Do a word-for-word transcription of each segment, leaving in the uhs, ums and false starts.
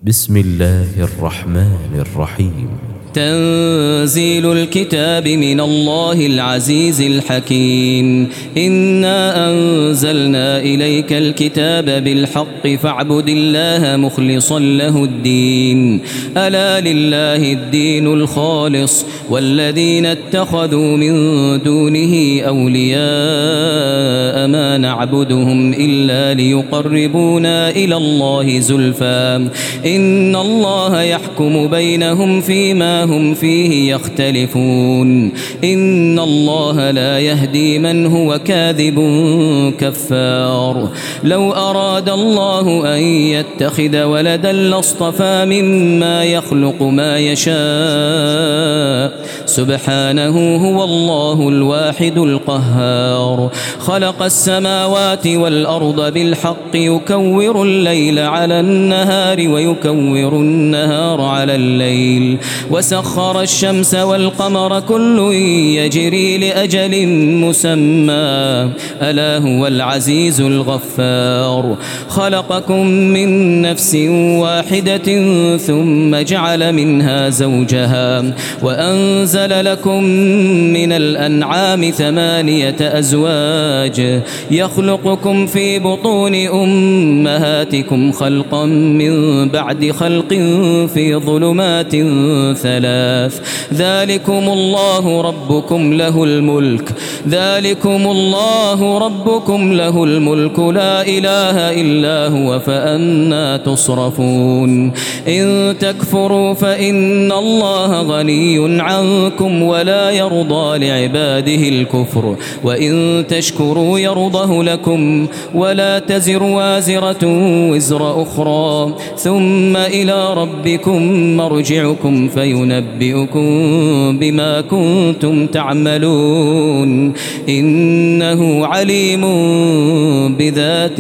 بسم الله الرحمن الرحيم. تنزيل الكتاب من الله العزيز الحكيم. إنا أنزلنا إليك الكتاب بالحق فاعبد الله مخلصا له الدين. ألا لله الدين الخالص والذين اتخذوا من دونه أولياء ما نعبدهم إلا ليقربونا إلى الله زلفى إن الله يحكم بينهم فيما هم فيه يختلفون. إن الله لا يهدي من هو كاذب كفار. لو أراد الله أن يتخذ ولدا لاصطفى مما يخلق ما يشاء سبحانه هو الله الواحد القهار. خلق السماوات والأرض بالحق يكور الليل على النهار ويكور النهار على الليل وسخر الشمس والقمر كل يجري لأجل مسمى ألا هو العزيز الغفار. خلقكم من نفس واحدة ثم جعل منها زوجها وأنزل لكم من الأنعام ثمانية أزواج يخلقكم في بطون أمهاتكم خلقا من بعد خلق في ظلمات ثلاث. ذلكم الله ربكم له الملك ذلكم الله ربكم له الملك لا إله إلا هو فأنى تصرفون. إن تكفروا فإن الله غني عنكم ولا يرضى لعباده الكفر وإن تشكروا يرضه لكم ولا تزر وازرة وزر أخرى ثم إلى ربكم مرجعكم فينبئكم بما كنتم تعملون إنه عليم بذات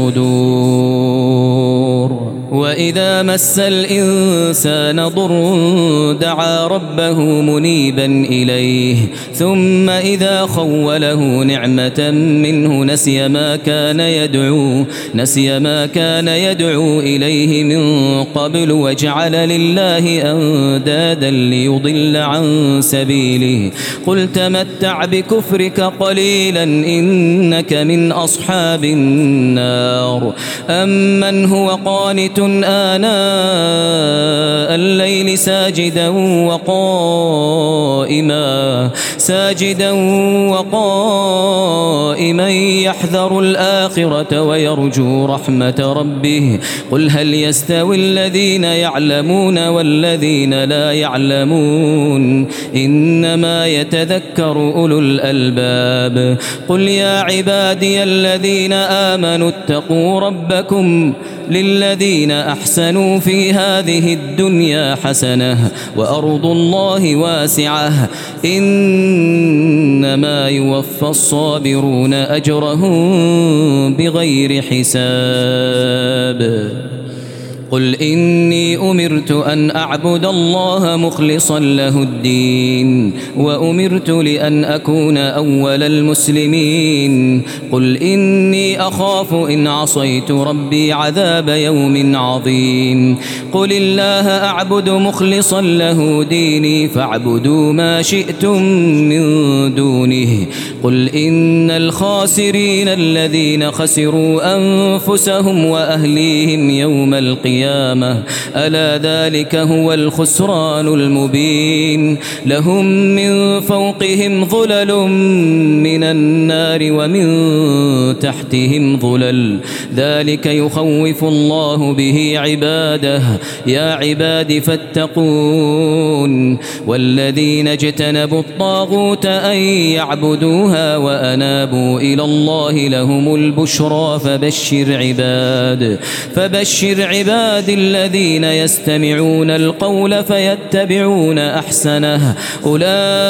الصدور. وإذا مس الإنسان ضر دعا ربه منيبا إليه ثم إذا خوله نعمة منه نسي ما كان يدعو نسي ما كان يدعو إليه من قبل وجعل لله أندادا ليضل عن سبيله. قل تمتع بكفرك قليلا إنك من أصحاب النار. أمن هو قانت آناء الليل ساجدا وقائما ساجدا وقائما يحذر الآخرة ويرجو رحمة ربه. قل هل يستوي الذين يعلمون والذين لا يعلمون إنما يتذكر أولو الألباب. قل يا عبادي الذين آمنوا اتقوا ربكم للذين أحسنوا في هذه الدنيا حسنة وأرض الله واسعة إنما يوفى الصابرون أجرهم بغير حساب. قل إني أمرت أن أعبد الله مخلصا له الدين وأمرت لأن أكون أول المسلمين. قل إني أخاف إن عصيت ربي عذاب يوم عظيم. قل الله أعبد مخلصا له ديني فاعبدوا ما شئتم من دونه. قل إن الخاسرين الذين خسروا أنفسهم وأهليهم يوم القيامة ألا ذلك هو الخسران المبين. لهم من فوقهم ظلل من النار ومن تحتهم ظلل ذلك يخوف الله به عباده. يا عباد فاتقون. والذين اجتنبوا الطاغوت أن يعبدوها وأنابوا إلى الله لهم البشرى فبشر عباد فبشر عباد الذين يستمعون القول فيتبعون أحسنه أولئك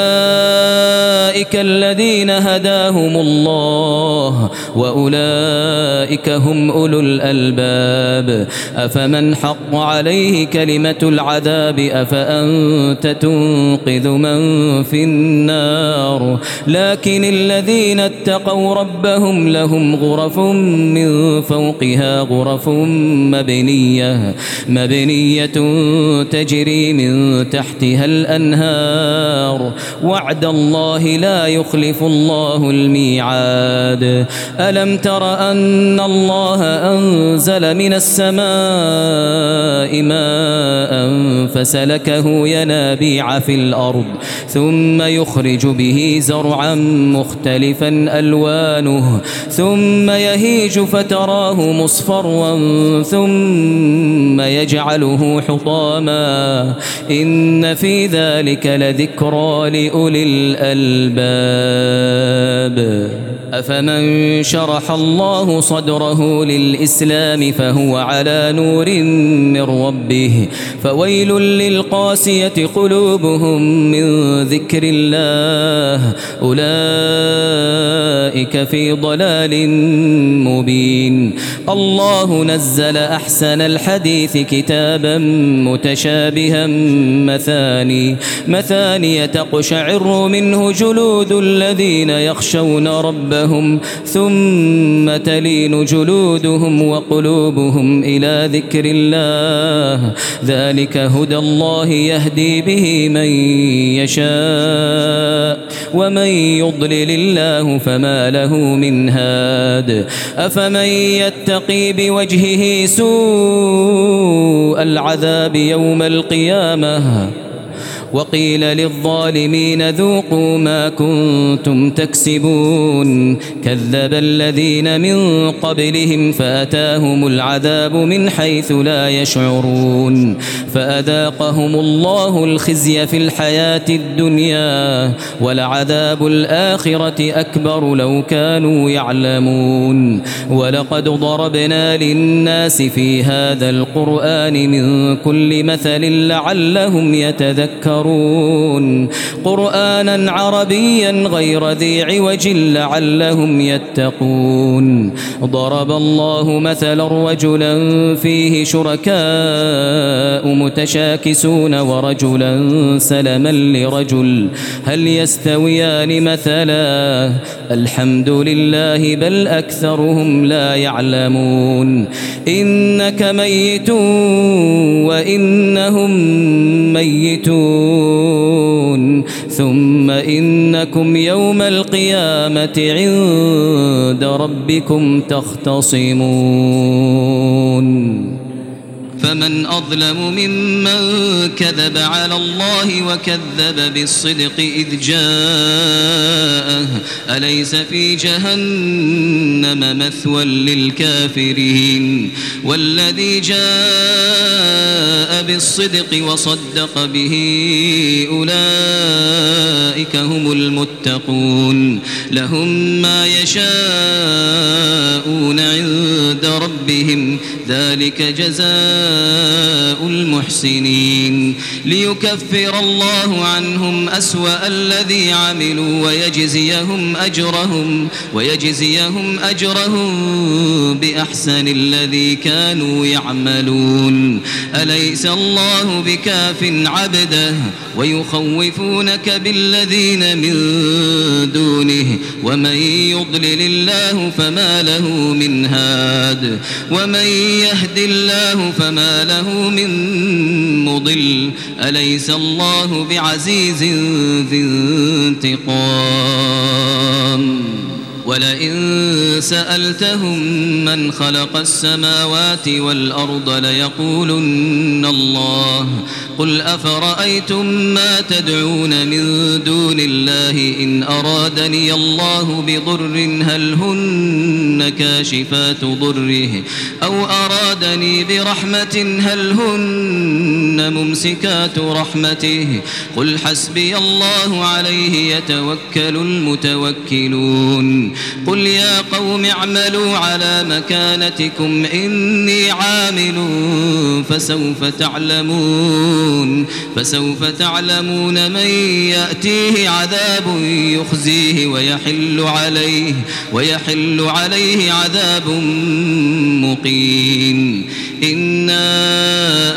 الذين هداهم الله وأولئك هم أولو الألباب. أفمن حق عليه كلمة العذاب أفأنت تنقذ من في النار. لكن الذين اتقوا ربهم لهم غرف من فوقها غرف مبنية مبنية مبنية تجري من تحتها الأنهار وعد الله لا يخلف الله الميعاد. ألم تر أن الله أنزل من السماء ماء فسلكه ينابيع في الأرض ثم يخرج به زرعا مختلفا ألوانه ثم يهيج فتراه مصفرا ثم يجعله حطاما إن في ذلك لذكرى لأولي الألباب. أفمن شرح الله صدره للإسلام فهو على نور من ربه فويل للقاسية قلوبهم من ذكر الله أولئك في ضلال مبين. الله نزل أحسن الحديث كتابا متشابها مثاني مثاني تقشعر منه جلود الذين يخشون ربهم ثم تلين جلودهم وقلوبهم إلى ذكر الله ذلك هدى الله يهدي به من يشاء ومن يضلل الله فما له من هاد. أفمن يتقي بوجهه سوء العذاب يوم القيامة وقيل للظالمين ذوقوا ما كنتم تكسبون كذب الذين من قبلهم فأتاهم العذاب من حيث لا يشعرون فأذاقهم الله الخزي في الحياة الدنيا ولعذاب الآخرة أكبر لو كانوا يعلمون. ولقد ضربنا للناس في هذا القرآن من كل مثل لعلهم يتذكرون قرآنا عربيا غير ذي عوج لعلهم يتقون. ضرب الله مثلا رجلا فيه شركاء متشاكسون ورجلا سلما لرجل هل يستويان مثلا الحمد لله بل أكثرهم لا يعلمون. إنك ميت وإنهم ميتون ثم إنكم يوم القيامة عند ربكم تختصمون. فمن أظلم ممن كذب على الله وكذب بالصدق إذ جاءه أليس في جهنم مثوى للكافرين والذي جاء بالصدق وصدق به أولئك هم المتقون لهم ما يشاءون عند ربهم ذلك جزاء المحسنين ليكفر الله عنهم أسوأ الذي عملوا ويجزيهم أجرهم ويجزيهم أجرهم بأحسن الذي كانوا يعملون. أليس الله بكاف عبده ويخوفونك بالذين من دونه ومن يضلل الله فما له من هاد ومن يهد الله فما له من مضل. أليس الله بعزيز ذي انتقام. ولئن سألتهم من خلق السماوات والأرض ليقولن الله قل أفرأيتم ما تدعون من دون الله إن أرادني الله بضر هل هن كاشفات ضره أو أرادني برحمة هل هن ممسكات رحمته قل حسبي الله عليه يتوكل المتوكلون. قل يا قوم اعملوا على مكانتكم إني عامل فسوف تعلمون فسوف تعلمون من يأتيه عذاب يخزيه ويحل عليه ويحل عليه عذاب مقيم. إنا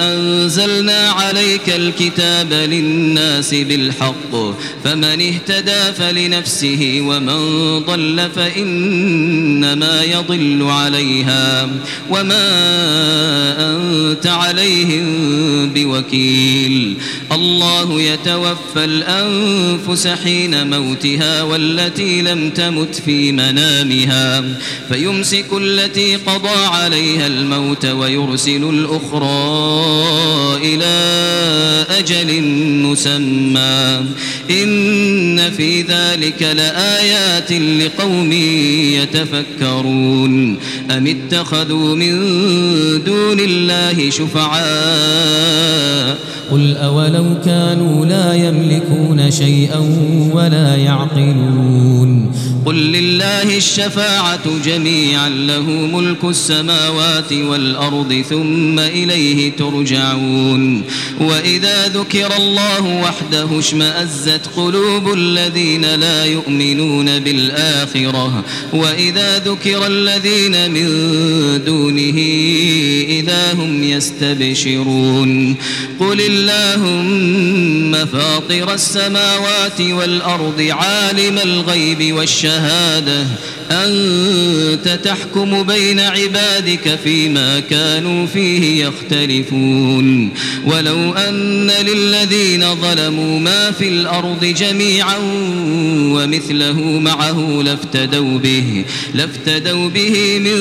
أنزلنا عليك الكتاب للناس بالحق فمن اهتدى فلنفسه ومن ضل فإنما يضل عليها وما أنت عليهم بوكيل الله يتوفى الأنفس حين موتها والتي لم تمت في منامها فيمسك التي قضى عليها الموت ويرسل الأخرى إلى أجل مسمى إن في ذلك لآيات لقوم يتفكرون أم اتخذوا من دون الله شفعاء قل أولو كانوا لا يملكون شيئا ولا يعقلون قل لله الشفاعة جميعا له ملك السماوات والأرض ثم إليه ترجعون وإذا ذكر الله وحده اشمأزت قلوب الذين لا يؤمنون بالآخرة وإذا ذكر الذين من دونه إذا هم يستبشرون قل اللهم فاطر السماوات والأرض عالم الغيب والشهادة أنت تحكم بين عبادك فيما كانوا فيه يختلفون ولو أن للذين ظلموا ما في الأرض جميعا ومثله معه لافتدوا به لافتدوا به من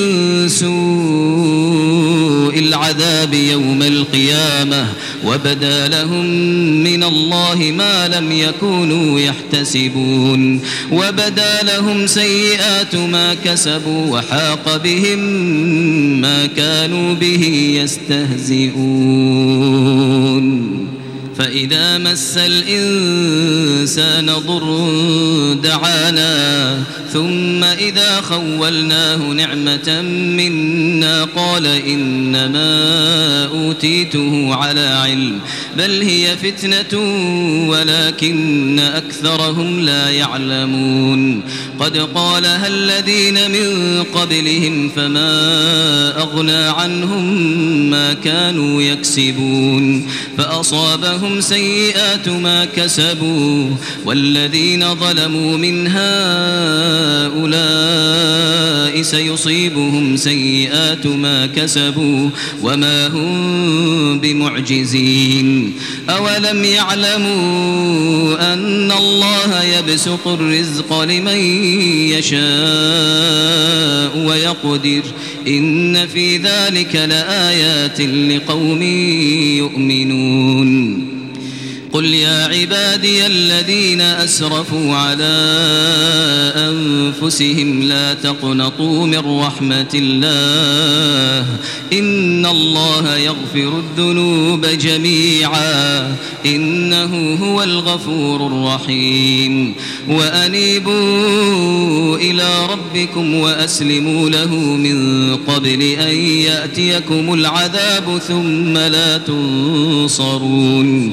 سوء العذاب يوم القيامة وبدا لهم من الله ما لم يكونوا يحتسبون وبدا لهم سيئات ما كسبوا وحاق بهم ما كانوا به يستهزئون فإذا مس الإنسان ضر دعانا ثم إذا خولناه نعمة منا قال إنما أوتيته على علم بل هي فتنة ولكن أكثرهم لا يعلمون قد قالها الذين من قبلهم فما أغنى عنهم ما كانوا يكسبون فأصابهم سيئات ما كسبوا والذين ظلموا من هؤلاء سيصيبهم سيئات ما كسبوا وما هم بمعجزين أولم يعلموا أن الله يبسط الرزق لمن يشاء ويقدر إن في ذلك لآيات لقوم يؤمنون قل يا عبادي الذين أسرفوا على أنفسهم لا تقنطوا من رحمة الله إن الله يغفر الذنوب جميعا إنه هو الغفور الرحيم وأنيبوا إلى ربكم وأسلموا له من قبل أن يأتيكم العذاب ثم لا تنصرون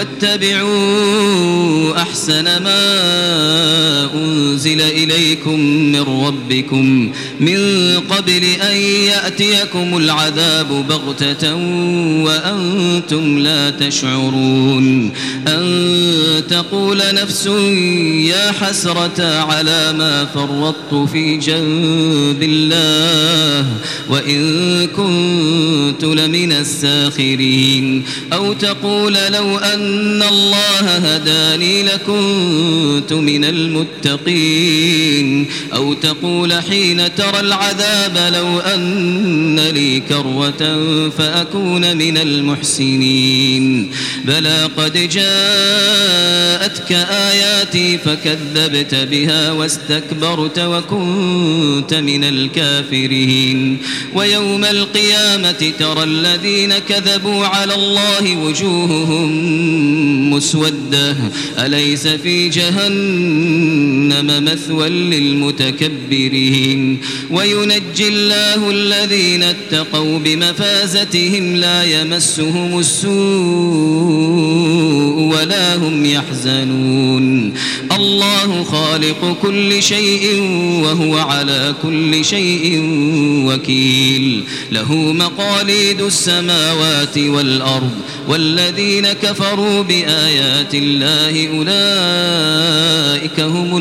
واتبعوا أحسن ما أنزل إليكم من ربكم من قبل أن يأتيكم العذاب بغتة وأنتم لا تشعرون أن تقول نفس يا حسرة على ما فرطت في جنب الله وإن كنت لمن الساخرين أو تقول لو أن الله هداني لكنت من المتقين أو تقول حين ترى العذاب لو أن لي كرة فأكون من المحسنين بلى قد جاءتك آياتي فكذبت بها واستكبرت وكنت من الكافرين ويوم القيامة ترى الذين كذبوا على الله وجوههم مسودة أليس في جهنم مثوى للمتكبرين وينجي الله الذين اتقوا بمفازتهم لا يمسهم السوء ولا هم يحزنون الله خالق كل شيء وهو على كل شيء وكيل له مقاليد السماوات والأرض والذين كفروا بآيات الله أولئك هم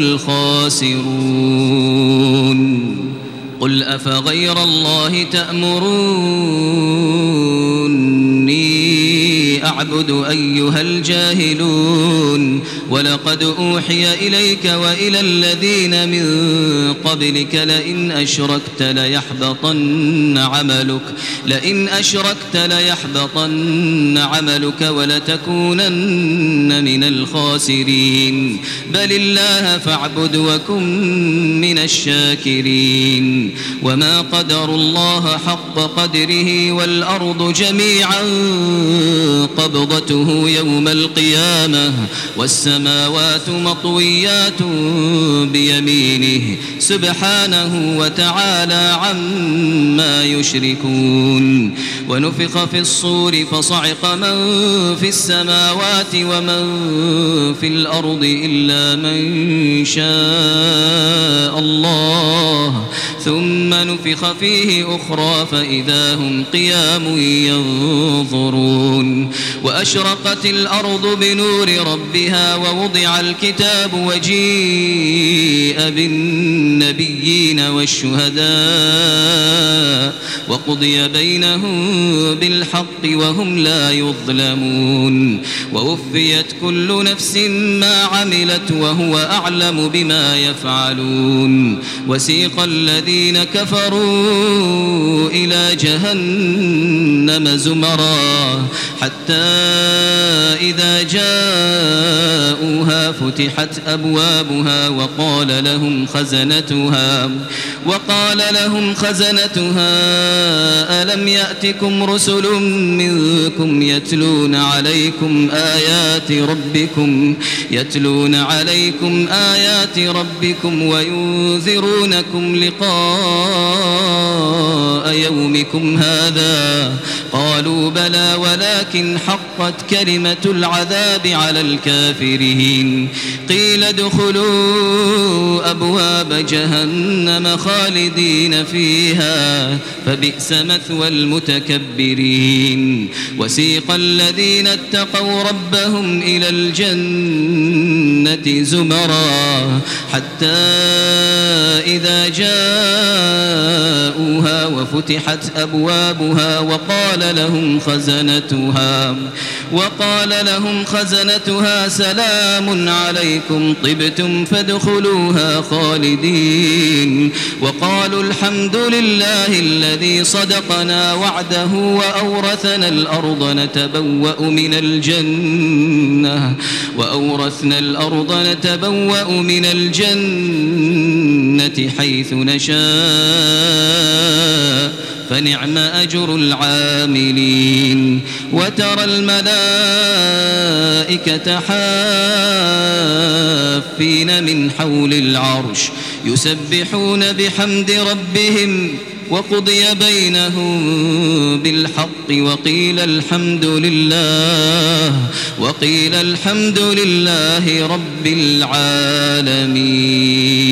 الخاسرون قل أفغير الله تأمروني أعبد أيها الجاهلون ولقد أوحي إليك وإلى الذين من قبلك لئن أشركت ليحبطن عملك لئن أشركت ليحبطن عملك ولتكونن من الخاسرين بل الله فاعبد وكن من الشاكرين وما قدروا الله حق قدره والأرض جميعا قبضته يوم القيامة والسماوات مطويات بيمينه سبحانه وتعالى عما يشركون ونفخ في الصور فصعق من في السماوات ومن في الأرض إلا من شاء الله ثم نفخ فيه أخرى فإذا هم قيام ينظرون وأشرقت الأرض بنور ربها ووضع الكتاب وجيء بالنبيين والشهداء وقضي بينهم بالحق وهم لا يظلمون ووفيت كل نفس ما عملت وهو أعلم بما يفعلون وسيق الذين كفروا إلى جهنم زمرا حتى إذا جاءوها فتحت أبوابها وقال لهم خزنتها وقال لهم خزنتها ألم يأتكم رسل منكم يتلون عليكم آيات ربكم يتلون عليكم آيات ربكم وينذرونكم لقاء يومكم هذا قالوا بلى ولكن حقت كلمة العذاب على الكافرين قيل ادخلوا أبواب جهنم خالدين فيها فبئس مثوى المتكبرين وسيق الذين اتقوا ربهم إلى الجنة زمرا حتى إذا جاءوها وفتحت أبوابها وقال لهم خزنتها وقال لهم خزنتها سلام عليكم طبتم فادخلوها خالدين وقالوا الحمد لله الذي صدقنا وعده وأورثنا الأرض نتبوأ من الجنة وأورثنا الأرض نتبوأ من الجنة حيث نشاء فنعم أجر العاملين وترى الملائكة حافين من حول العرش يسبحون بحمد ربهم وقضي بينهم بالحق وقيل الحمد لله وقيل الحمد لله رب العالمين.